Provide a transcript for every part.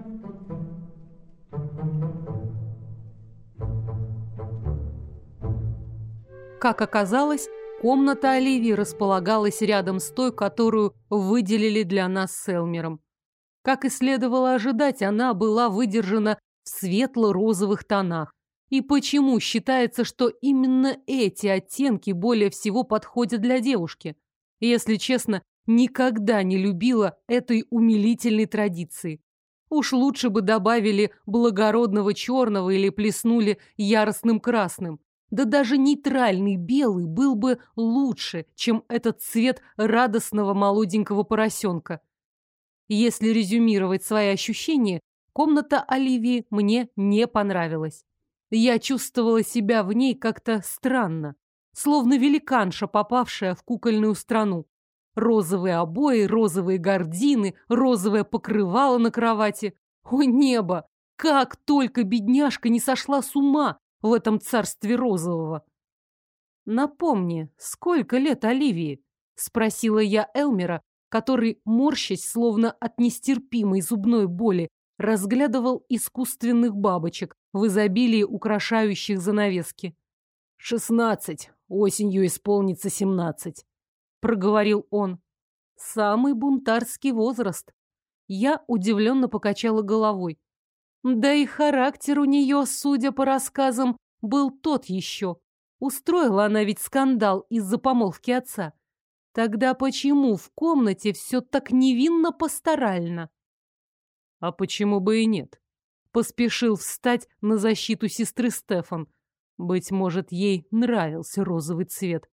Как оказалось, комната Оливии располагалась рядом с той, которую выделили для нас с Элмером. Как и следовало ожидать, она была выдержана в светло-розовых тонах. И почему считается, что именно эти оттенки более всего подходят для девушки? Если честно, никогда не любила этой умилительной традиции. Уж лучше бы добавили благородного черного или плеснули яростным красным. Да даже нейтральный белый был бы лучше, чем этот цвет радостного молоденького поросенка. Если резюмировать свои ощущения, комната Оливии мне не понравилась. Я чувствовала себя в ней как-то странно, словно великанша, попавшая в кукольную страну. Розовые обои, розовые гардины, розовое покрывало на кровати. О небо! Как только бедняжка не сошла с ума в этом царстве розового! «Напомни, сколько лет Оливии?» — спросила я Элмера, который, морщась, словно от нестерпимой зубной боли, разглядывал искусственных бабочек, в изобилии украшающих занавески. 16, осенью исполнится 17, проговорил он. Самый бунтарский возраст. Я удивленно покачала головой. Да и характер у нее, судя по рассказам, был тот еще. Устроила она ведь скандал из-за помолвки отца. Тогда почему в комнате все так невинно-пасторально? А почему бы и нет? Поспешил встать на защиту сестры Стефан. Быть может, ей нравился розовый цвет.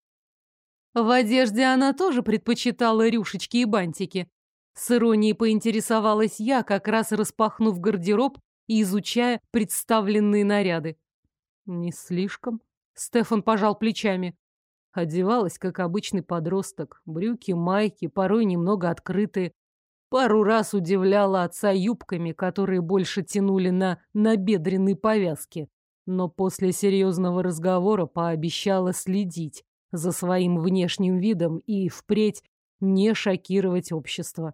В одежде она тоже предпочитала рюшечки и бантики. С иронией поинтересовалась я, как раз распахнув гардероб и изучая представленные наряды. Не слишком. Стефан пожал плечами. Одевалась, как обычный подросток. Брюки, майки, порой немного открытые. Пару раз удивляла отца юбками, которые больше тянули на набедренные повязки. Но после серьезного разговора пообещала следить за своим внешним видом и впредь не шокировать общество.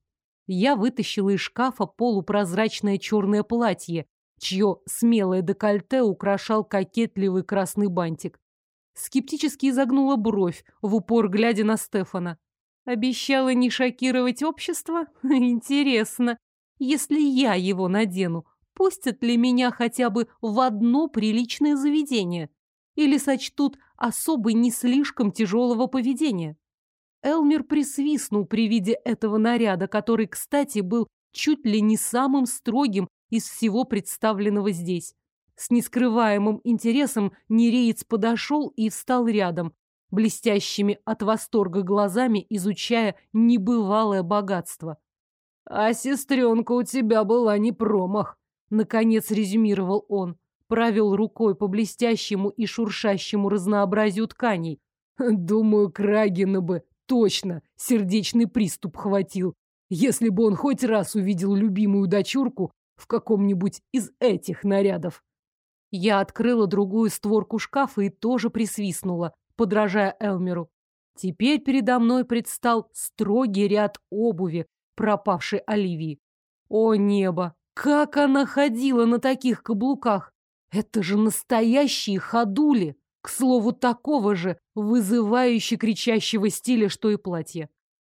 Я вытащила из шкафа полупрозрачное черное платье, чье смелое декольте украшал кокетливый красный бантик. Скептически изогнула бровь, в упор глядя на Стефана. Обещала не шокировать общество? Интересно. Если я его надену, пустят ли меня хотя бы в одно приличное заведение? Или сочтут особой не слишком тяжелого поведения? Элмер присвистнул при виде этого наряда, который, кстати, был чуть ли не самым строгим из всего представленного здесь. С нескрываемым интересом нереец подошел и встал рядом, блестящими от восторга глазами изучая небывалое богатство. «А сестренка у тебя была не промах», — наконец резюмировал он, провел рукой по блестящему и шуршащему разнообразию тканей. «Думаю, Крагина бы точно сердечный приступ хватил, если бы он хоть раз увидел любимую дочурку в каком-нибудь из этих нарядов». Я открыла другую створку шкафа и тоже присвистнула, подражая Элмеру. Теперь передо мной предстал строгий ряд обуви пропавшей Оливии. О небо! Как она ходила на таких каблуках! Это же настоящие ходули! К слову, такого же вызывающе кричащего стиля, что и платье.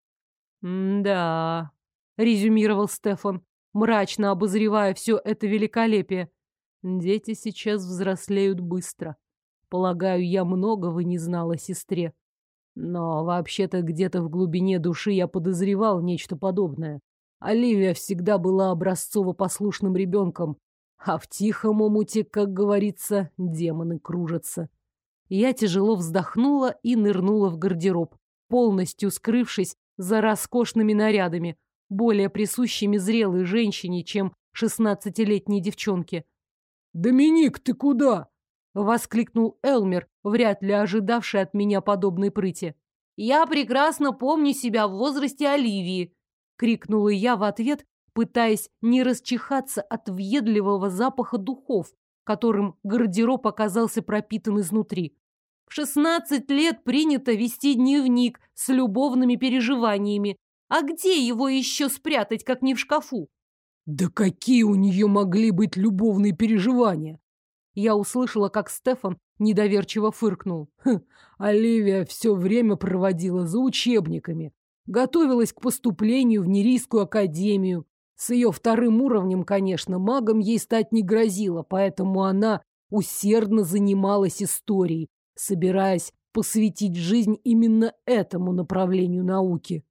«Да», — резюмировал Стефан, мрачно обозревая все это великолепие. «Дети сейчас взрослеют быстро. Полагаю, я многого не знала о сестре. Но вообще-то где-то в глубине души я подозревал нечто подобное. Оливия всегда была образцово-послушным ребенком, а в тихом омуте, как говорится, демоны кружатся». Я тяжело вздохнула и нырнула в гардероб, полностью скрывшись за роскошными нарядами, более присущими зрелой женщине, чем 16-летней девчонке. «Доминик, ты куда?» — воскликнул Элмер, вряд ли ожидавший от меня подобной прыти. «Я прекрасно помню себя в возрасте Оливии!» — крикнула я в ответ, пытаясь не расчихаться от въедливого запаха духов, которым гардероб оказался пропитан изнутри. В 16 лет принято вести дневник с любовными переживаниями. А где его еще спрятать, как не в шкафу? Да какие у нее могли быть любовные переживания? Я услышала, как Стефан недоверчиво фыркнул. Оливия все время проводила за учебниками. Готовилась к поступлению в Нерийскую академию. С ее вторым уровнем, конечно, магом ей стать не грозило, поэтому она усердно занималась историей, собираясь посвятить жизнь именно этому направлению науки.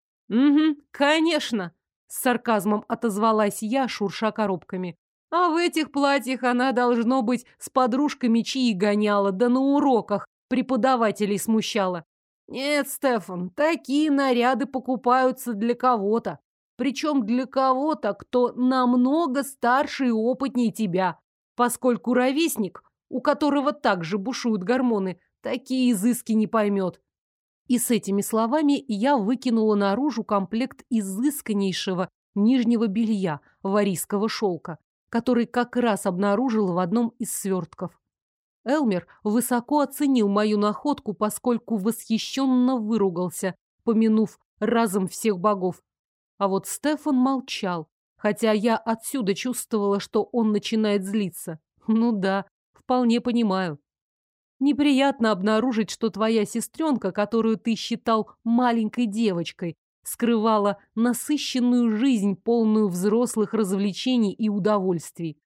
«Угу, конечно!» — с сарказмом отозвалась я, шурша коробками. «А в этих платьях она, должно быть, с подружками чаи гоняла, да на уроках преподавателей смущала. Нет, Стефан, такие наряды покупаются для кого-то. Причем для кого-то, кто намного старше и опытнее тебя, поскольку ровесник, у которого также бушуют гормоны, такие изыски не поймет». И с этими словами я выкинула наружу комплект изысканнейшего нижнего белья варийского шелка, который как раз обнаружила в одном из свертков. Элмер высоко оценил мою находку, поскольку восхищенно выругался, помянув разом всех богов. А вот Стефан молчал, хотя я отсюда чувствовала, что он начинает злиться. Ну да, вполне понимаю. Неприятно обнаружить, что твоя сестренка, которую ты считал маленькой девочкой, скрывала насыщенную жизнь, полную взрослых развлечений и удовольствий.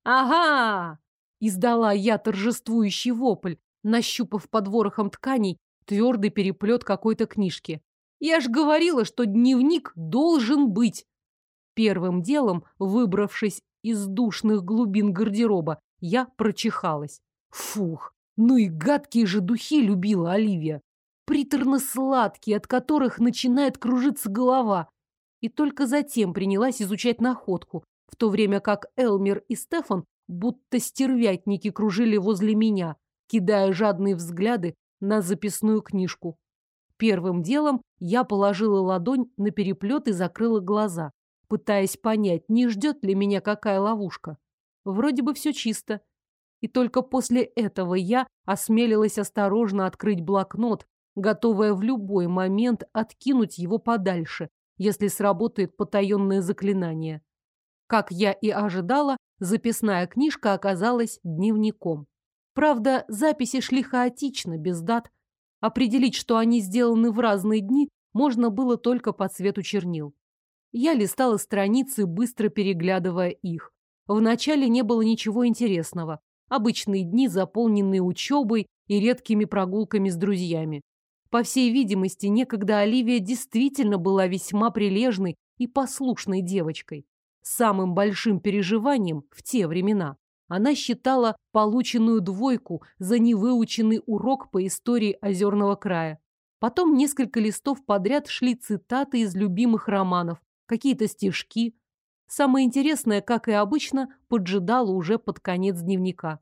«Ага!» — издала я торжествующий вопль, нащупав под ворохом тканей твердый переплет какой-то книжки. «Я ж говорила, что дневник должен быть!» Первым делом, выбравшись из душных глубин гардероба, я прочихалась. Фух! Ну и гадкие же духи любила Оливия. Приторно-сладкие, от которых начинает кружиться голова. И только затем принялась изучать находку, в то время как Элмер и Стефан будто стервятники кружили возле меня, кидая жадные взгляды на записную книжку. Первым делом я положила ладонь на переплет и закрыла глаза, пытаясь понять, не ждет ли меня какая ловушка. Вроде бы все чисто. И только после этого я осмелилась осторожно открыть блокнот, готовая в любой момент откинуть его подальше, если сработает потаенное заклинание. Как я и ожидала, записная книжка оказалась дневником. Правда, записи шли хаотично, без дат. Определить, что они сделаны в разные дни, можно было только по цвету чернил. Я листала страницы, быстро переглядывая их. Вначале не было ничего интересного. Обычные дни, заполненные учебой и редкими прогулками с друзьями. По всей видимости, некогда Оливия действительно была весьма прилежной и послушной девочкой. Самым большим переживанием в те времена она считала полученную двойку за невыученный урок по истории Озерного края. Потом несколько листов подряд шли цитаты из любимых романов, какие-то стишки. Самое интересное, как и обычно, поджидало уже под конец дневника.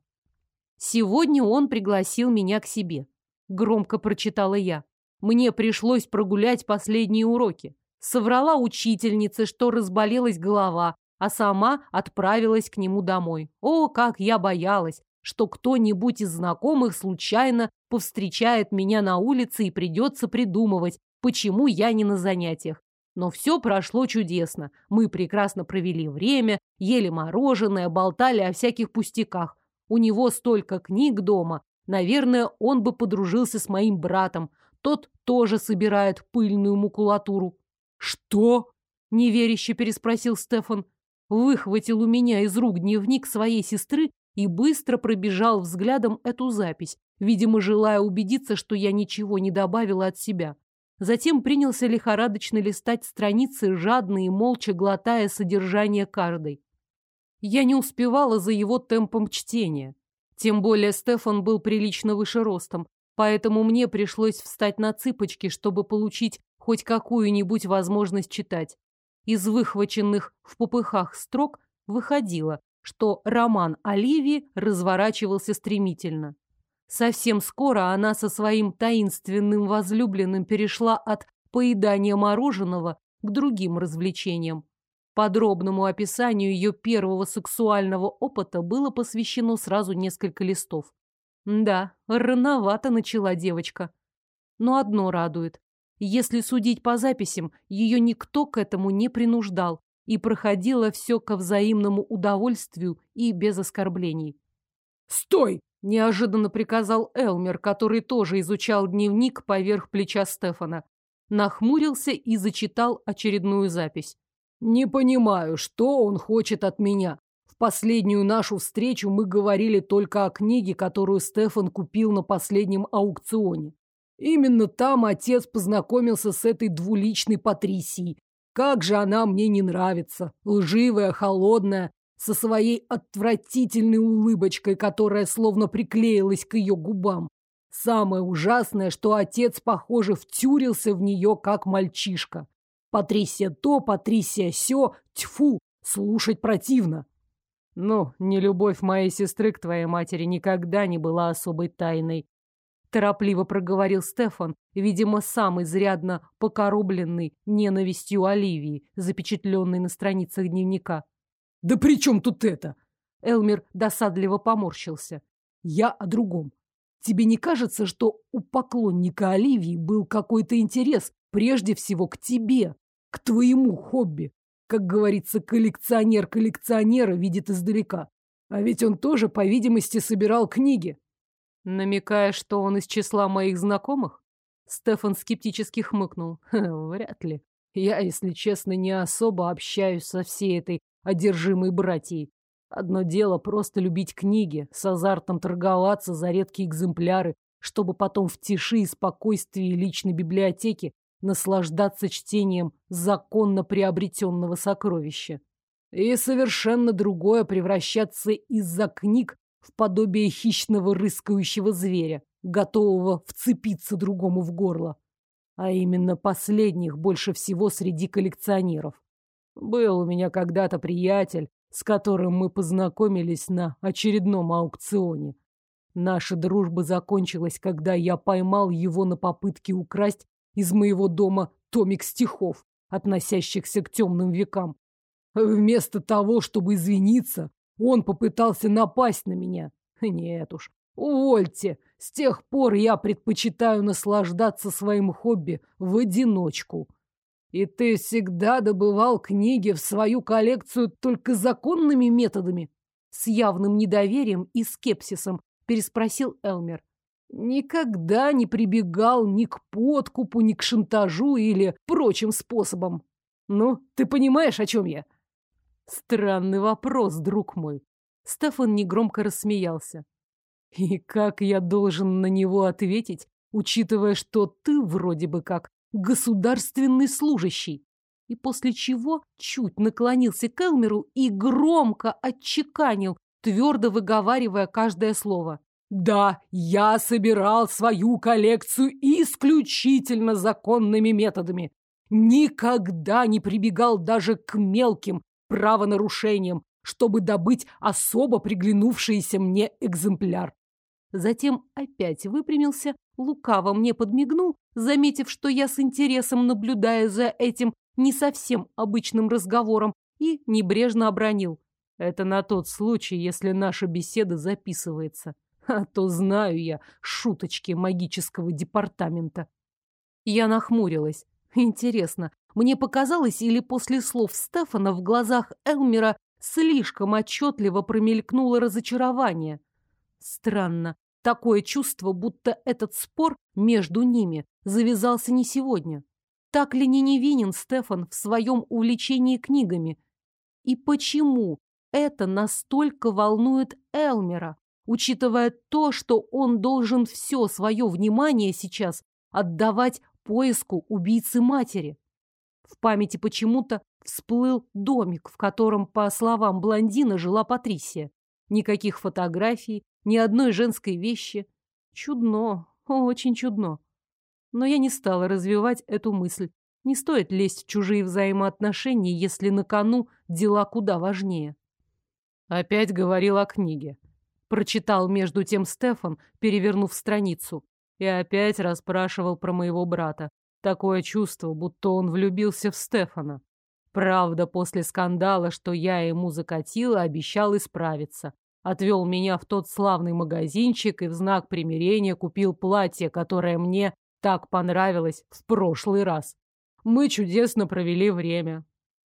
«Сегодня он пригласил меня к себе», — громко прочитала я. «Мне пришлось прогулять последние уроки. Соврала учительнице, что разболелась голова, а сама отправилась к нему домой. О, как я боялась, что кто-нибудь из знакомых случайно повстречает меня на улице и придется придумывать, почему я не на занятиях. Но все прошло чудесно. Мы прекрасно провели время, ели мороженое, болтали о всяких пустяках. У него столько книг дома. Наверное, он бы подружился с моим братом. Тот тоже собирает пыльную макулатуру». «Что?» — неверяще переспросил Стефан. Выхватил у меня из рук дневник своей сестры и быстро пробежал взглядом эту запись, видимо, желая убедиться, что я ничего не добавила от себя. Затем принялся лихорадочно листать страницы, жадно и молча глотая содержание каждой. Я не успевала за его темпом чтения. Тем более Стефан был прилично выше ростом, поэтому мне пришлось встать на цыпочки, чтобы получить хоть какую-нибудь возможность читать. Из выхваченных в попыхах строк выходило, что роман Оливии разворачивался стремительно. Совсем скоро она со своим таинственным возлюбленным перешла от поедания мороженого к другим развлечениям. Подробному описанию ее первого сексуального опыта было посвящено сразу несколько листов. Да, рановато начала девочка. Но одно радует. Если судить по записям, ее никто к этому не принуждал, и проходило все ко взаимному удовольствию и без оскорблений. «Стой!» – неожиданно приказал Элмер, который тоже изучал дневник поверх плеча Стефана. Нахмурился и зачитал очередную запись. «Не понимаю, что он хочет от меня. В последнюю нашу встречу мы говорили только о книге, которую Стефан купил на последнем аукционе. Именно там отец познакомился с этой двуличной Патрисией. Как же она мне не нравится. Лживая, холодная, со своей отвратительной улыбочкой, которая словно приклеилась к ее губам. Самое ужасное, что отец, похоже, втюрился в нее, как мальчишка. Патрисия то, Патрисия сё, тьфу, слушать противно». «Ну, нелюбовь моей сестры к твоей матери никогда не была особой тайной», торопливо проговорил Стефан, видимо, сам изрядно покоробленный ненавистью Оливии, запечатленной на страницах дневника. «Да при чем тут это?» Элмер досадливо поморщился. «Я о другом. Тебе не кажется, что у поклонника Оливии был какой-то интерес прежде всего к тебе, к твоему хобби? Как говорится, коллекционер коллекционера видит издалека. А ведь он тоже, по видимости, собирал книги». «Намекая, что он из числа моих знакомых?» Стефан скептически хмыкнул. «Вряд ли. Я, если честно, не особо общаюсь со всей этой одержимой братьей. Одно дело просто любить книги, с азартом торговаться за редкие экземпляры, чтобы потом в тиши и спокойствии личной библиотеки наслаждаться чтением законно приобретенного сокровища. И совершенно другое превращаться из-за книг в подобие хищного рыскающего зверя, готового вцепиться другому в горло. А именно последних больше всего среди коллекционеров. Был у меня когда-то приятель, с которым мы познакомились на очередном аукционе. Наша дружба закончилась, когда я поймал его на попытке украсть из моего дома томик стихов, относящихся к темным векам. Вместо того, чтобы извиниться, он попытался напасть на меня. Нет уж, увольте. С тех пор я предпочитаю наслаждаться своим хобби в одиночку. И ты всегда добывал книги в свою коллекцию только законными методами? С явным недоверием и скепсисом переспросил Элмер. Никогда не прибегал ни к подкупу, ни к шантажу или прочим способам. Ну, ты понимаешь, о чем я? Странный вопрос, друг мой. Стефан негромко рассмеялся. И как я должен на него ответить, учитывая, что ты вроде бы как государственный служащий? И после чего чуть наклонился к Элмеру и громко отчеканил, твердо выговаривая каждое слово. Да, я собирал свою коллекцию исключительно законными методами. Никогда не прибегал даже к мелким правонарушениям, чтобы добыть особо приглянувшийся мне экземпляр. Затем опять выпрямился, лукаво мне подмигнул, заметив, что я с интересом наблюдаю за этим не совсем обычным разговором, и небрежно обронил. Это на тот случай, если наша беседа записывается. А то знаю я шуточки магического департамента. Я нахмурилась. Интересно, мне показалось, или после слов Стефана в глазах Элмера слишком отчетливо промелькнуло разочарование? Странно. Такое чувство, будто этот спор между ними завязался не сегодня. Так ли не невинен Стефан в своем увлечении книгами? И почему это настолько волнует Элмера, учитывая то, что он должен все свое внимание сейчас отдавать поиску убийцы матери? В памяти почему-то всплыл домик, в котором, по словам блондина, жила Патрисия. Никаких фотографий, ни одной женской вещи. Чудно, очень чудно. Но я не стала развивать эту мысль. Не стоит лезть в чужие взаимоотношения, если на кону дела куда важнее. Опять говорил о книге. Прочитал между тем Стефан, перевернув страницу. И опять расспрашивал про моего брата. Такое чувство, будто он влюбился в Стефана. Правда, после скандала, что я ему закатила, обещал исправиться. Отвел меня в тот славный магазинчик и в знак примирения купил платье, которое мне так понравилось в прошлый раз. Мы чудесно провели время.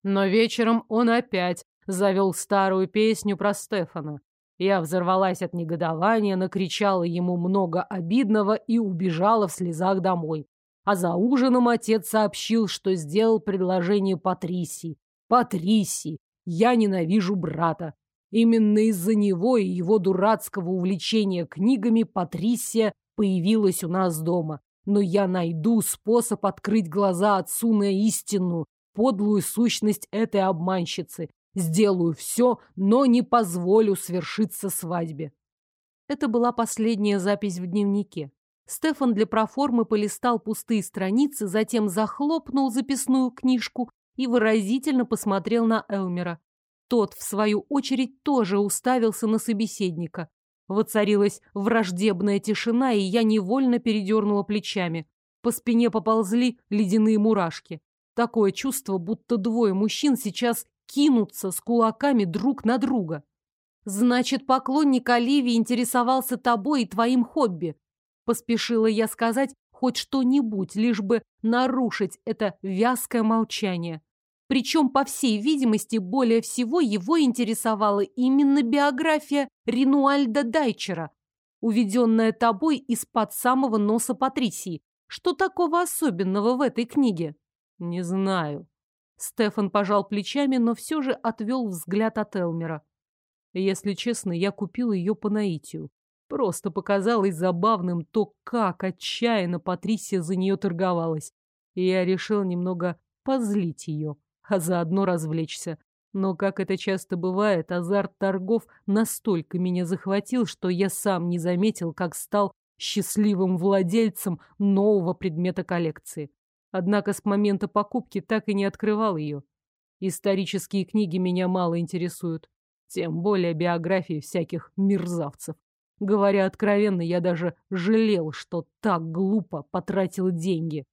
Но вечером он опять завел старую песню про Стефана. Я взорвалась от негодования, накричала ему много обидного и убежала в слезах домой. А за ужином отец сообщил, что сделал предложение Патрисии. Патрисии! Я ненавижу брата. Именно из-за него и его дурацкого увлечения книгами Патрисия появилась у нас дома. Но я найду способ открыть глаза отцу на истинную, подлую сущность этой обманщицы. Сделаю все, но не позволю свершиться свадьбе. Это была последняя запись в дневнике. Стефан для проформы полистал пустые страницы, затем захлопнул записную книжку и выразительно посмотрел на Элмера. Тот, в свою очередь, тоже уставился на собеседника. Воцарилась враждебная тишина, и я невольно передернула плечами. По спине поползли ледяные мурашки. Такое чувство, будто двое мужчин сейчас кинутся с кулаками друг на друга. «Значит, поклонник Оливии интересовался тобой и твоим хобби», поспешила я сказать хоть что-нибудь, лишь бы нарушить это вязкое молчание. Причем, по всей видимости, более всего его интересовала именно биография Ринуальда Дайчера, уведенная тобой из-под самого носа Патрисии. Что такого особенного в этой книге? Не знаю. Стефан пожал плечами, но все же отвел взгляд от Элмера. Если честно, я купил ее по наитию. Просто показалось забавным то, как отчаянно Патрисия за нее торговалась. И я решил немного позлить ее, а заодно развлечься. Но, как это часто бывает, азарт торгов настолько меня захватил, что я сам не заметил, как стал счастливым владельцем нового предмета коллекции. Однако с момента покупки так и не открывал ее. Исторические книги меня мало интересуют, тем более биографии всяких мерзавцев. Говоря откровенно, я даже жалел, что так глупо потратил деньги.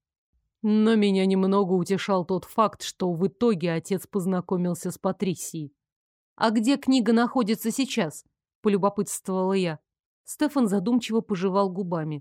Но меня немного утешал тот факт, что в итоге отец познакомился с Патрисией. «А где книга находится сейчас?» – полюбопытствовала я. Стефан задумчиво пожевал губами.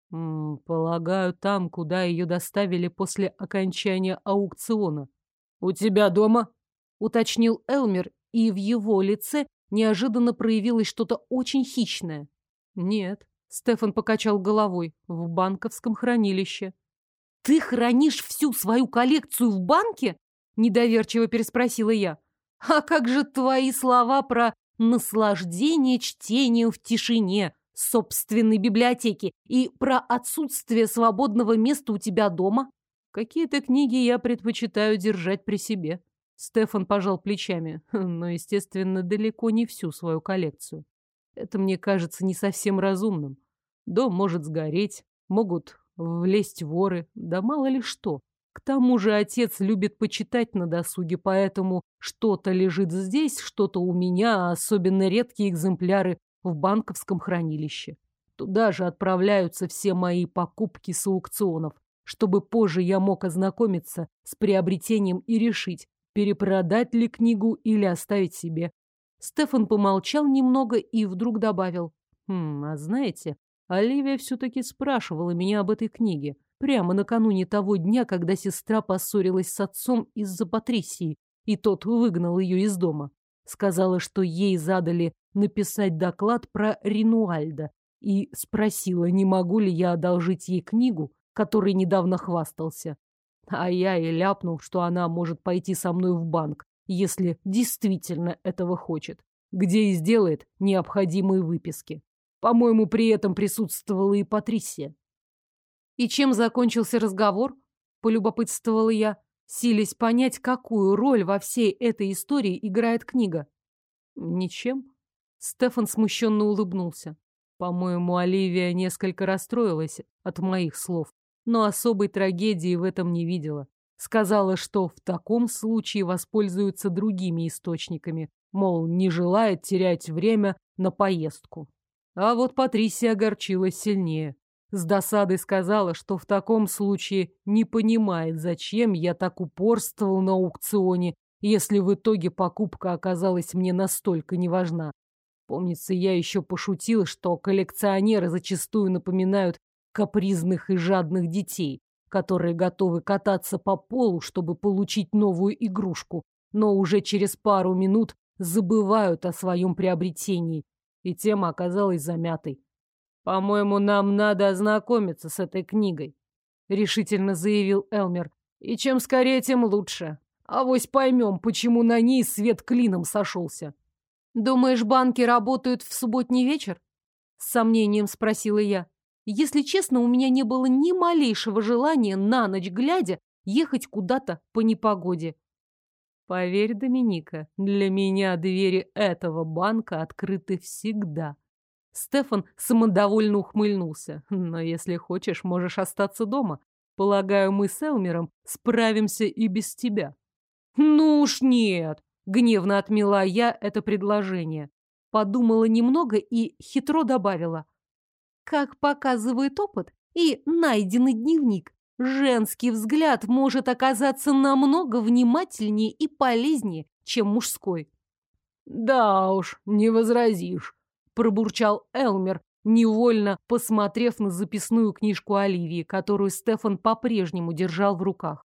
Полагаю, там, куда ее доставили после окончания аукциона. «У тебя дома?» – уточнил Элмер, и в его лице неожиданно проявилось что-то очень хищное. «Нет», – Стефан покачал головой, – «в банковском хранилище». «Ты хранишь всю свою коллекцию в банке?» – недоверчиво переспросила я. «А как же твои слова про наслаждение чтением в тишине собственной библиотеки и про отсутствие свободного места у тебя дома?» «Какие-то книги я предпочитаю держать при себе». Стефан пожал плечами, но, естественно, далеко не всю свою коллекцию. Это мне кажется не совсем разумным. Дом может сгореть, могут влезть воры, да мало ли что. К тому же отец любит почитать на досуге, поэтому что-то лежит здесь, что-то у меня, а особенно редкие экземпляры в банковском хранилище. Туда же отправляются все мои покупки с аукционов, чтобы позже я мог ознакомиться с приобретением и решить, перепродать ли книгу или оставить себе. Стефан помолчал немного и вдруг добавил. А знаете, Оливия все-таки спрашивала меня об этой книге. Прямо накануне того дня, когда сестра поссорилась с отцом из-за Патрисии, и тот выгнал ее из дома. Сказала, что ей задали написать доклад про Ринуальда, и спросила, не могу ли я одолжить ей книгу, которой недавно хвастался. А я и ляпнул, что она может пойти со мной в банк, если действительно этого хочет, где и сделает необходимые выписки. По-моему, при этом присутствовала и Патрисия. «И чем закончился разговор?» – полюбопытствовала я, силясь понять, какую роль во всей этой истории играет книга. «Ничем». Стефан смущенно улыбнулся. По-моему, Оливия несколько расстроилась от моих слов, но особой трагедии в этом не видела. Сказала, что в таком случае воспользуется другими источниками, мол, не желает терять время на поездку. А вот Патрисия огорчилась сильнее. С досадой сказала, что в таком случае не понимает, зачем я так упорствовал на аукционе, если в итоге покупка оказалась мне настолько неважна. Помнится, я еще пошутил, что коллекционеры зачастую напоминают капризных и жадных детей, которые готовы кататься по полу, чтобы получить новую игрушку, но уже через пару минут забывают о своем приобретении, и тема оказалась замятой. «По-моему, нам надо ознакомиться с этой книгой», — решительно заявил Элмер. «И чем скорее, тем лучше. Авось поймем, почему на ней свет клином сошелся». «Думаешь, банки работают в субботний вечер?» С сомнением спросила я. Если честно, у меня не было ни малейшего желания на ночь глядя ехать куда-то по непогоде. Поверь, Доминика, для меня двери этого банка открыты всегда. Стефан самодовольно ухмыльнулся. Но если хочешь, можешь остаться дома. Полагаю, мы с Элмером справимся и без тебя. Ну уж нет, гневно отмела я это предложение. Подумала немного и хитро добавила. Как показывает опыт и найденный дневник, женский взгляд может оказаться намного внимательнее и полезнее, чем мужской. Да уж, не возразишь, пробурчал Элмер, невольно посмотрев на записную книжку Оливии, которую Стефан по-прежнему держал в руках.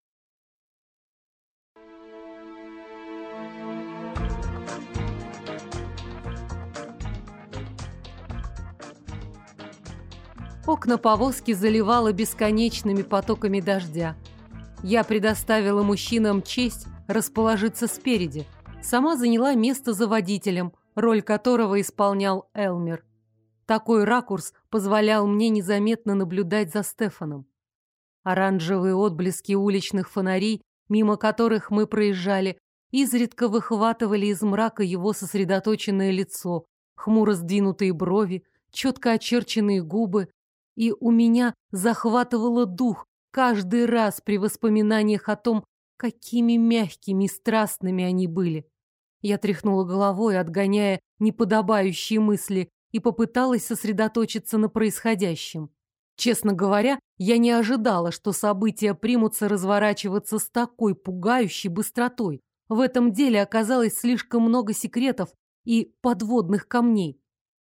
Окна повозки заливало бесконечными потоками дождя. Я предоставила мужчинам честь расположиться спереди. Сама заняла место за водителем, роль которого исполнял Элмер. Такой ракурс позволял мне незаметно наблюдать за Стефаном. Оранжевые отблески уличных фонарей, мимо которых мы проезжали, изредка выхватывали из мрака его сосредоточенное лицо, хмуро сдвинутые брови, четко очерченные губы, и у меня захватывало дух каждый раз при воспоминаниях о том, какими мягкими и страстными они были. Я тряхнула головой, отгоняя неподобающие мысли, и попыталась сосредоточиться на происходящем. Честно говоря, я не ожидала, что события примутся разворачиваться с такой пугающей быстротой. В этом деле оказалось слишком много секретов и подводных камней.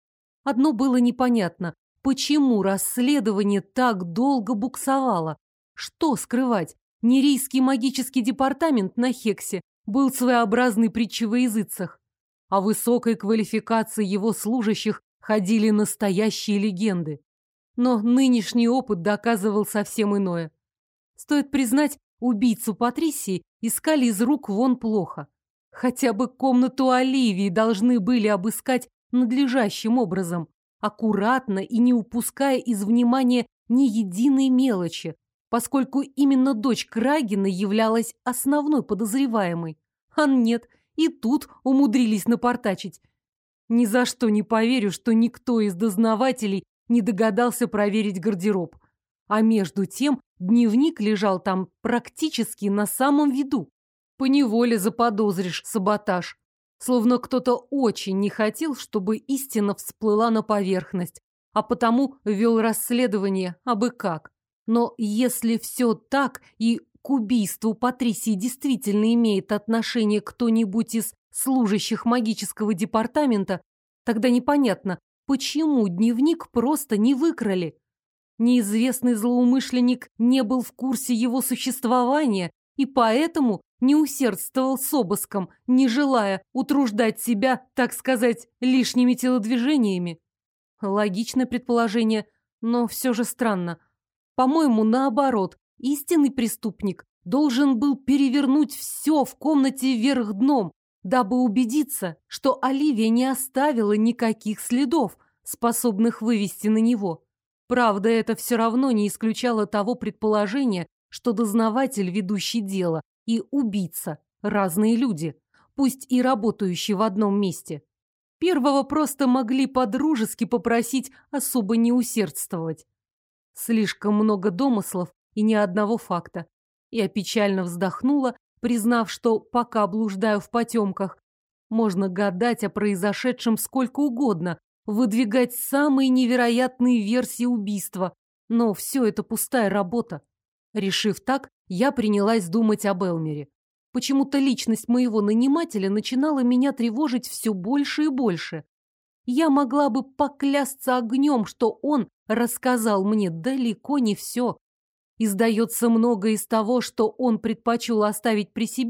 Одно было непонятно. Почему расследование так долго буксовало? Что скрывать? Нерийский магический департамент на Хексе был своеобразной притчей во языцах. О высокой квалификации его служащих ходили настоящие легенды. Но нынешний опыт доказывал совсем иное. Стоит признать, убийцу Патрисии искали из рук вон плохо. Хотя бы комнату Оливии должны были обыскать надлежащим образом, аккуратно и не упуская из внимания ни единой мелочи, поскольку именно дочь Крагина являлась основной подозреваемой. А нет, и тут умудрились напортачить. Ни за что не поверю, что никто из дознавателей не догадался проверить гардероб. А между тем дневник лежал там практически на самом виду. Поневоле заподозришь саботаж. Словно кто-то очень не хотел, чтобы истина всплыла на поверхность, а потому вел расследование абы как. Но если все так и к убийству Патрисии действительно имеет отношение кто-нибудь из служащих магического департамента, тогда непонятно, почему дневник просто не выкрали. Неизвестный злоумышленник не был в курсе его существования и поэтому не усердствовал с обыском, не желая утруждать себя, так сказать, лишними телодвижениями. Логичное предположение, но все же странно. По-моему, наоборот, истинный преступник должен был перевернуть все в комнате вверх дном, дабы убедиться, что Оливия не оставила никаких следов, способных вывести на него. Правда, это все равно не исключало того предположения, что дознаватель, ведущий дело, и убийца – разные люди, пусть и работающие в одном месте. Первого просто могли по-дружески попросить особо не усердствовать. Слишком много домыслов и ни одного факта. Я печально вздохнула, признав, что пока блуждаю в потемках, можно гадать о произошедшем сколько угодно, выдвигать самые невероятные версии убийства, но все это пустая работа. Решив так, я принялась думать об Элмере. Почему-то личность моего нанимателя начинала меня тревожить все больше и больше. Я могла бы поклясться огнем, что он рассказал мне далеко не все. И, сдается, многое из того, что он предпочел оставить при себе,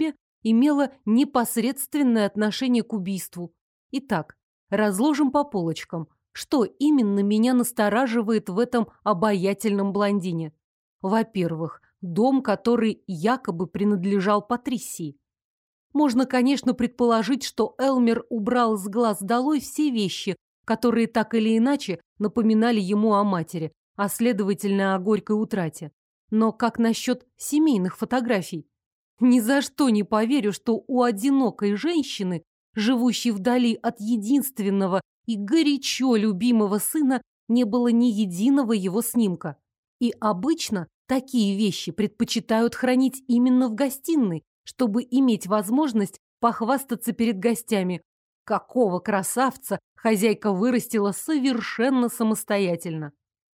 имела непосредственное отношение к убийству. Итак, разложим по полочкам, что именно меня настораживает в этом обаятельном блондине. Во-первых, дом, который якобы принадлежал Патрисии. Можно, конечно, предположить, что Элмер убрал с глаз долой все вещи, которые так или иначе напоминали ему о матери, а следовательно о горькой утрате. Но как насчет семейных фотографий? Ни за что не поверю, что у одинокой женщины, живущей вдали от единственного и горячо любимого сына, не было ни единого его снимка. И обычно такие вещи предпочитают хранить именно в гостиной, чтобы иметь возможность похвастаться перед гостями. Какого красавца хозяйка вырастила совершенно самостоятельно.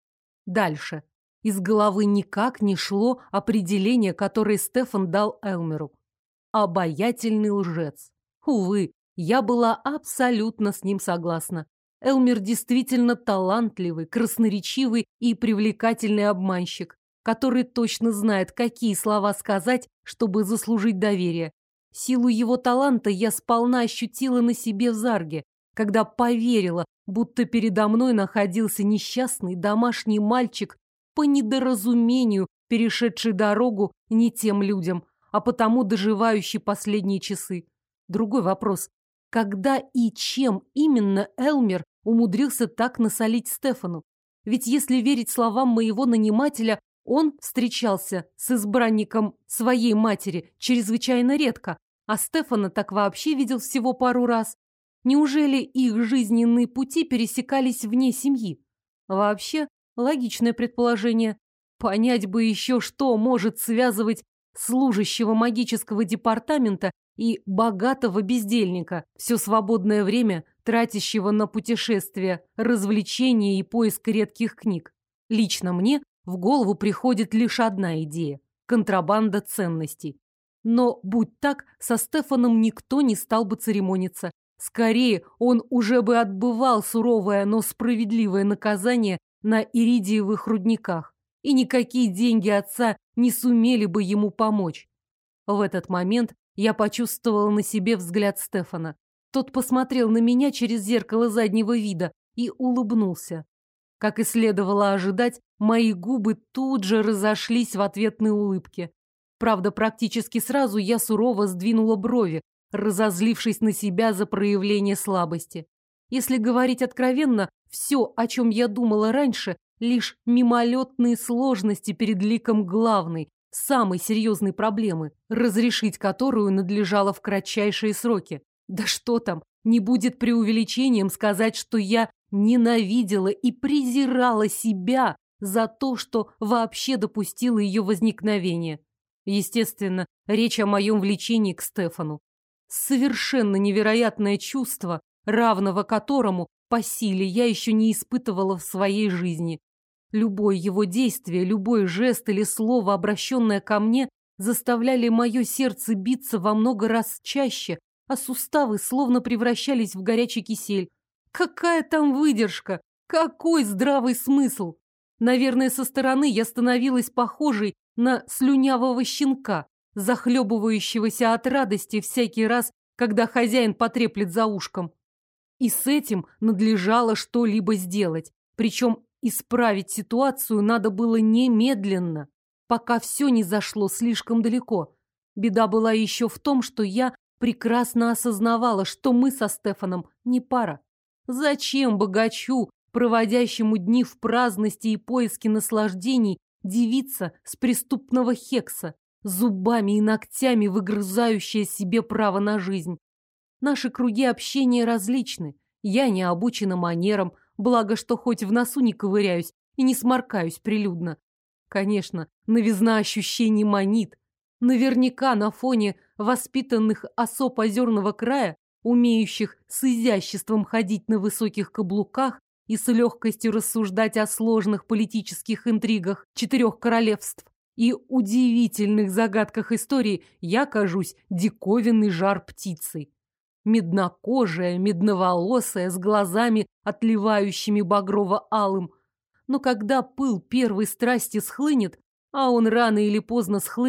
Дальше. Из головы никак не шло определение, которое Стефан дал Элмеру. Обаятельный лжец. Увы, я была абсолютно с ним согласна. Элмер действительно талантливый, красноречивый и привлекательный обманщик, который точно знает, какие слова сказать, чтобы заслужить доверие. Силу его таланта я сполна ощутила на себе в Зарге, когда поверила, будто передо мной находился несчастный домашний мальчик, по недоразумению перешедший дорогу не тем людям, а потому доживающий последние часы. Другой вопрос. Когда и чем именно Элмер умудрился так насолить Стефану? Ведь если верить словам моего нанимателя, он встречался с избранником своей матери чрезвычайно редко, а Стефана так вообще видел всего пару раз. Неужели их жизненные пути пересекались вне семьи? Вообще, логичное предположение. Понять бы еще, что может связывать служащего магического департамента и богатого бездельника, все свободное время тратящего на путешествия, развлечения и поиск редких книг. Лично мне в голову приходит лишь одна идея – контрабанда ценностей. Но, будь так, со Стефаном никто не стал бы церемониться. Скорее, он уже бы отбывал суровое, но справедливое наказание на иридиевых рудниках, и никакие деньги отца не сумели бы ему помочь. В этот момент я почувствовала на себе взгляд Стефана. Тот посмотрел на меня через зеркало заднего вида и улыбнулся. Как и следовало ожидать, мои губы тут же разошлись в ответной улыбке. Правда, практически сразу я сурово сдвинула брови, разозлившись на себя за проявление слабости. Если говорить откровенно, все, о чем я думала раньше, лишь мимолетные сложности перед ликом главной, самой серьезной проблемы, разрешить которую надлежало в кратчайшие сроки. Да что там, не будет преувеличением сказать, что я ненавидела и презирала себя за то, что вообще допустила ее возникновение. Естественно, речь о моем влечении к Стефану. Совершенно невероятное чувство, равного которому по силе я еще не испытывала в своей жизни. Любое его действие, любой жест или слово, обращенное ко мне, заставляли мое сердце биться во много раз чаще, а суставы словно превращались в горячий кисель. Какая там выдержка? Какой здравый смысл? Наверное, со стороны я становилась похожей на слюнявого щенка, захлебывающегося от радости всякий раз, когда хозяин потреплет за ушком. И с этим надлежало что-либо сделать. Причем исправить ситуацию надо было немедленно, пока все не зашло слишком далеко. Беда была еще в том, что я прекрасно осознавала, что мы со Стефаном не пара. Зачем богачу, проводящему дни в праздности и поиске наслаждений, девица с преступного Хекса, зубами и ногтями выгрызающая себе право на жизнь? Наши круги общения различны. Я не обучена манерам, благо что хоть в носу не ковыряюсь и не сморкаюсь прилюдно. Конечно, новизна ощущений манит. Наверняка на фоне воспитанных особ озерного края, умеющих с изяществом ходить на высоких каблуках и с легкостью рассуждать о сложных политических интригах 4 королевств и удивительных загадках истории, я кажусь диковинной жар-птицей. Меднокожая, медноволосая, с глазами, отливающими багрово-алым. Но когда пыл первой страсти схлынет, а он рано или поздно схлынет,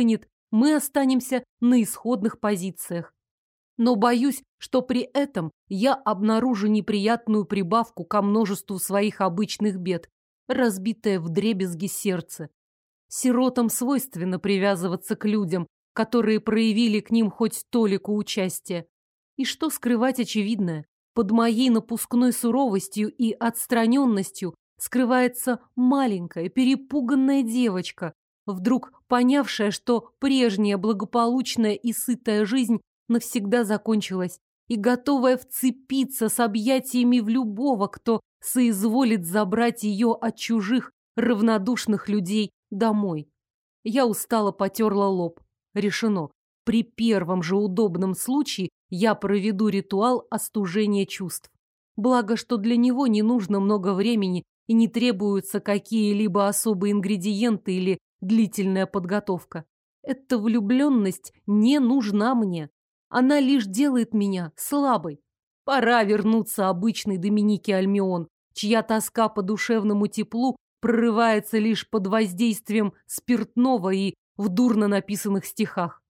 мы останемся на исходных позициях. Но боюсь, что при этом я обнаружу неприятную прибавку ко множеству своих обычных бед, разбитое вдребезги сердце. Сиротам свойственно привязываться к людям, которые проявили к ним хоть толику участия. И что скрывать очевидное? Под моей напускной суровостью и отстраненностью скрывается маленькая, перепуганная девочка, вдруг понявшая, что прежняя благополучная и сытая жизнь навсегда закончилась, и готовая вцепиться с объятиями в любого, кто соизволит забрать ее от чужих, равнодушных людей домой. Я устало потерла лоб. Решено. При первом же удобном случае я проведу ритуал остужения чувств. Благо, что для него не нужно много времени и не требуются какие-либо особые ингредиенты или длительная подготовка. Эта влюбленность не нужна мне. Она лишь делает меня слабой. Пора вернуться обычной Доминике Альмион, чья тоска по душевному теплу прорывается лишь под воздействием спиртного и в дурно написанных стихах.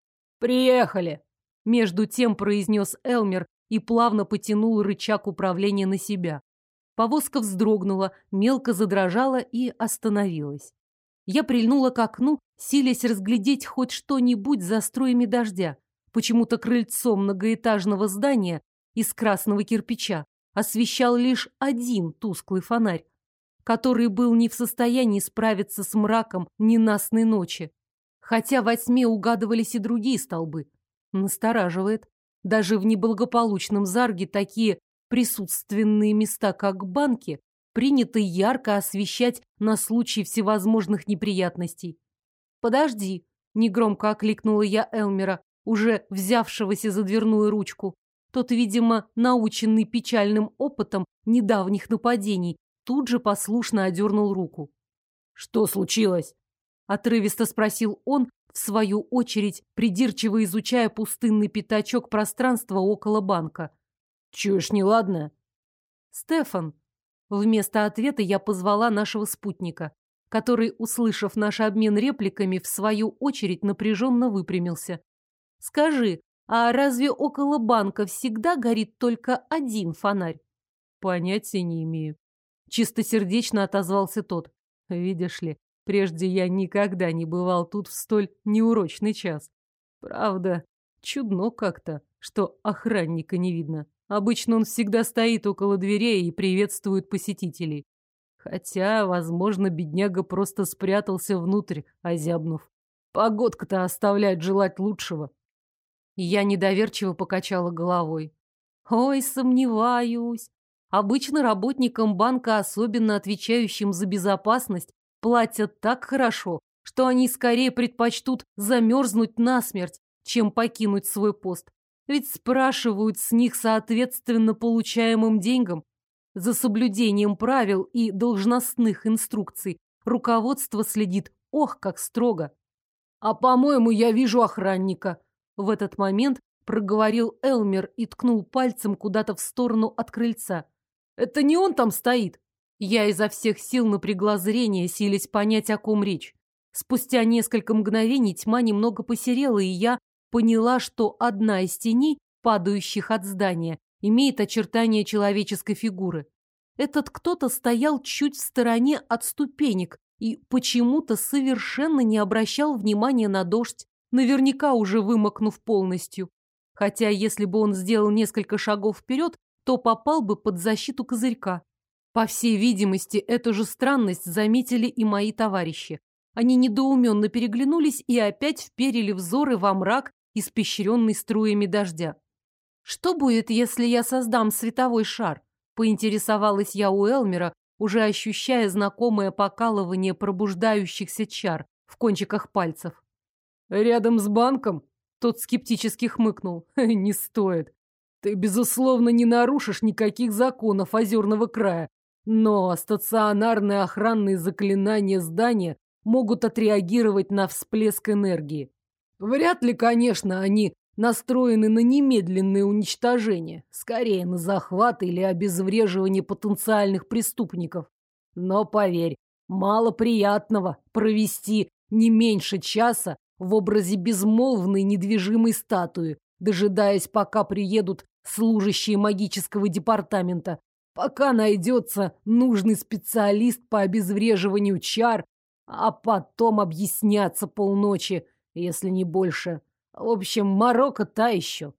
«Приехали!» — между тем произнес Элмер и плавно потянул рычаг управления на себя. Повозка вздрогнула, мелко задрожала и остановилась. Я прильнула к окну, силясь разглядеть хоть что-нибудь за струями дождя. Почему-то крыльцо многоэтажного здания из красного кирпича освещал лишь один тусклый фонарь, который был не в состоянии справиться с мраком ненастной ночи. Хотя во тьме угадывались и другие столбы. Настораживает. Даже в неблагополучном Зарге такие присутственные места, как банки, принято ярко освещать на случай всевозможных неприятностей. «Подожди», — негромко окликнула я Элмера, уже взявшегося за дверную ручку. Тот, видимо, наученный печальным опытом недавних нападений, тут же послушно одернул руку. «Что случилось?» — отрывисто спросил он, в свою очередь придирчиво изучая пустынный пятачок пространства около банка. «Чуешь неладное?» «Стефан!» Вместо ответа я позвала нашего спутника, который, услышав наш обмен репликами, в свою очередь напряженно выпрямился. «Скажи, а разве около банка всегда горит только один фонарь?» «Понятия не имею». Чистосердечно отозвался тот. «Видишь ли, прежде я никогда не бывал тут в столь неурочный час. Правда, чудно как-то, что охранника не видно. Обычно он всегда стоит около дверей и приветствует посетителей. Хотя, возможно, бедняга просто спрятался внутрь, озябнув. Погодка-то оставляет желать лучшего». Я недоверчиво покачала головой. Ой, сомневаюсь. Обычно работникам банка, особенно отвечающим за безопасность, платят так хорошо, что они скорее предпочтут замерзнуть насмерть, чем покинуть свой пост. Ведь спрашивают с них соответственно получаемым деньгам. За соблюдением правил и должностных инструкций руководство следит, ох, как строго. «А, по-моему, я вижу охранника». В этот момент проговорил Элмер и ткнул пальцем куда-то в сторону от крыльца. «Это не он там стоит?» Я изо всех сил напрягла зрение, силясь понять, о ком речь. Спустя несколько мгновений тьма немного посерела, и я поняла, что одна из теней, падающих от здания, имеет очертания человеческой фигуры. Этот кто-то стоял чуть в стороне от ступенек и почему-то совершенно не обращал внимания на дождь, наверняка уже вымокнув полностью. Хотя, если бы он сделал несколько шагов вперед, то попал бы под защиту козырька. По всей видимости, эту же странность заметили и мои товарищи. Они недоуменно переглянулись и опять вперили взоры во мрак, испещренный струями дождя. «Что будет, если я создам световой шар?» — поинтересовалась я у Элмера, уже ощущая знакомое покалывание пробуждающихся чар в кончиках пальцев. «Рядом с банком?» Тот скептически хмыкнул. «Не стоит. Ты, безусловно, не нарушишь никаких законов озерного края, но стационарные охранные заклинания здания могут отреагировать на всплеск энергии. Вряд ли, конечно, они настроены на немедленное уничтожение, скорее на захват или обезвреживание потенциальных преступников. Но поверь, мало приятного провести не меньше часа в образе безмолвной недвижимой статуи, дожидаясь, пока приедут служащие магического департамента, пока найдется нужный специалист по обезвреживанию чар, а потом объясняться полночи, если не больше. В общем, морока та еще.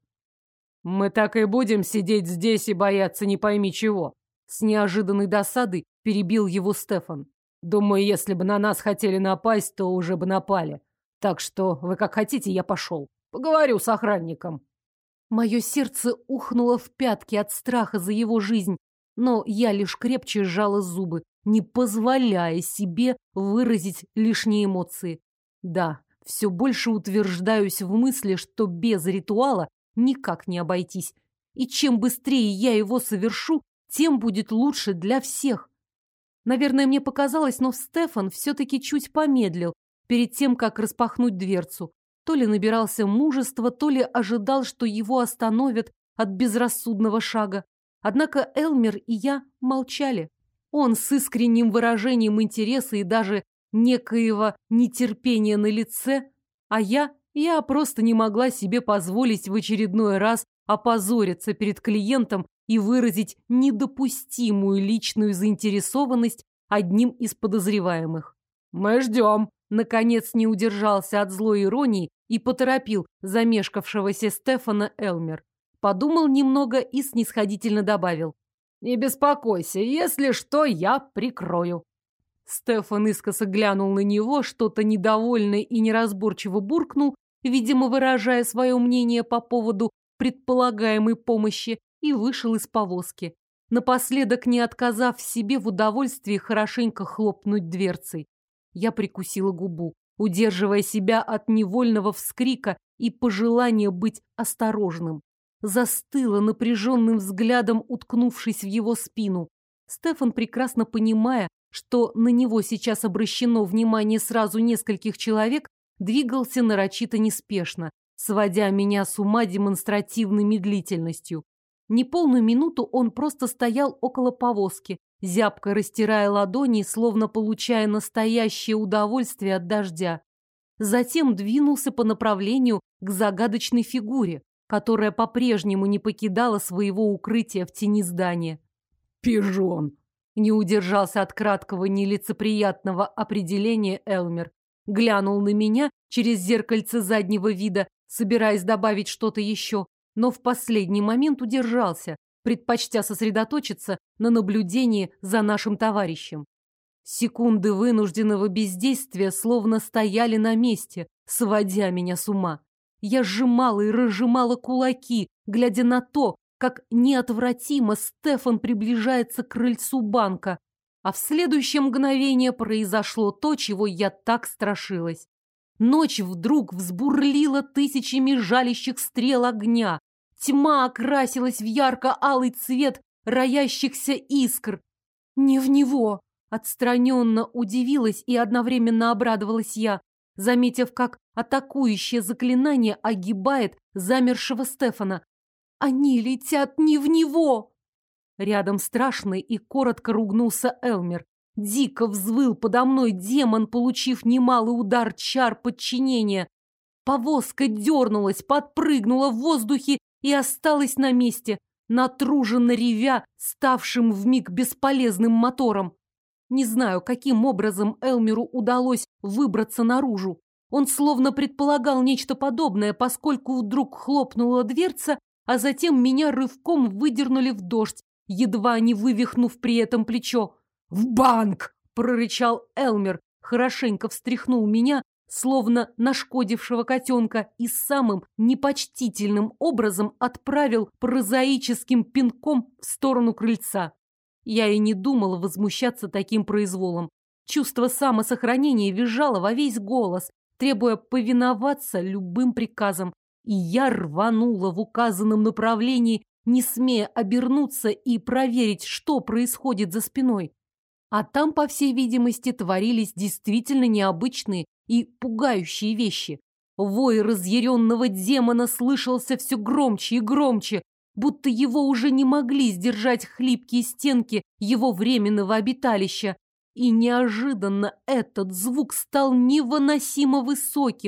Мы так и будем сидеть здесь и бояться не пойми чего. С неожиданной досадой перебил его Стефан. Думаю, если бы на нас хотели напасть, то уже бы напали. Так что вы как хотите, я пошел. Поговорю с охранником. Мое сердце ухнуло в пятки от страха за его жизнь, но я лишь крепче сжала зубы, не позволяя себе выразить лишние эмоции. Да, все больше утверждаюсь в мысли, что без ритуала никак не обойтись. И чем быстрее я его совершу, тем будет лучше для всех. Наверное, мне показалось, но Стефан все-таки чуть помедлил перед тем, как распахнуть дверцу. То ли набирался мужества, то ли ожидал, что его остановят от безрассудного шага. Однако Элмер и я молчали. Он с искренним выражением интереса и даже некоего нетерпения на лице, а я просто не могла себе позволить в очередной раз опозориться перед клиентом и выразить недопустимую личную заинтересованность одним из подозреваемых. «Мы ждем!» Наконец не удержался от злой иронии и поторопил замешкавшегося Стефана Элмер. Подумал немного и снисходительно добавил. «Не беспокойся, если что, я прикрою». Стефан искоса глянул на него, что-то недовольное и неразборчиво буркнул, видимо, выражая свое мнение по поводу предполагаемой помощи, и вышел из повозки, напоследок не отказав себе в удовольствии хорошенько хлопнуть дверцей. Я прикусила губу, удерживая себя от невольного вскрика и пожелания быть осторожным. Застыла напряженным взглядом, уткнувшись в его спину. Стефан, прекрасно понимая, что на него сейчас обращено внимание сразу нескольких человек, двигался нарочито неспешно, сводя меня с ума демонстративной медлительностью. Неполную минуту он просто стоял около повозки, зябко растирая ладони, словно получая настоящее удовольствие от дождя. Затем двинулся по направлению к загадочной фигуре, которая по-прежнему не покидала своего укрытия в тени здания. «Пижон!» — не удержался от краткого нелицеприятного определения Элмер. Глянул на меня через зеркальце заднего вида, собираясь добавить что-то еще, но в последний момент удержался, предпочтя сосредоточиться на наблюдении за нашим товарищем. Секунды вынужденного бездействия словно стояли на месте, сводя меня с ума. Я сжимала и разжимала кулаки, глядя на то, как неотвратимо Стефан приближается к крыльцу банка. А в следующее мгновение произошло то, чего я так страшилась. Ночь вдруг взбурлила тысячами жалящих стрел огня. Тьма окрасилась в ярко-алый цвет роящихся искр. Не в него! Отстраненно удивилась и одновременно обрадовалась я, заметив, как атакующее заклинание огибает замершего Стефана. Они летят не в него! Рядом страшный и коротко ругнулся Элмер. Дико взвыл подо мной демон, получив немалый удар чар подчинения. Повозка дернулась, подпрыгнула в воздухе и осталась на месте, натруженно ревя, ставшим вмиг бесполезным мотором. Не знаю, каким образом Элмеру удалось выбраться наружу. Он словно предполагал нечто подобное, поскольку вдруг хлопнула дверца, а затем меня рывком выдернули в дождь, едва не вывихнув при этом плечо. «В банк!» – прорычал Элмер, хорошенько встряхнул меня, словно нашкодившего котенка, и самым непочтительным образом отправил прозаическим пинком в сторону крыльца. Я и не думала возмущаться таким произволом. Чувство самосохранения визжало во весь голос, требуя повиноваться любым приказам, и я рванула в указанном направлении, не смея обернуться и проверить, что происходит за спиной. А там, по всей видимости, творились действительно необычные и пугающие вещи. Вой разъяренного демона слышался все громче и громче, будто его уже не могли сдержать хлипкие стенки его временного обиталища. И неожиданно этот звук стал невыносимо высоким.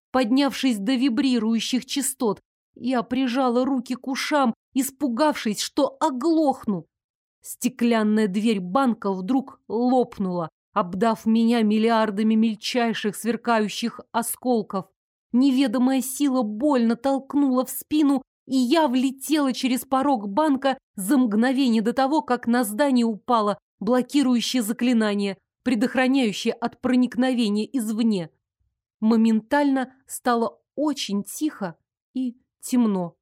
поднявшись до вибрирующих частот. Я прижала руки к ушам, испугавшись, что оглохну. Стеклянная дверь банка вдруг лопнула, обдав меня миллиардами мельчайших сверкающих осколков. Неведомая сила больно толкнула в спину, и я влетела через порог банка за мгновение до того, как на здание упало блокирующее заклинание, предохраняющее от проникновения извне. Моментально стало очень тихо и темно.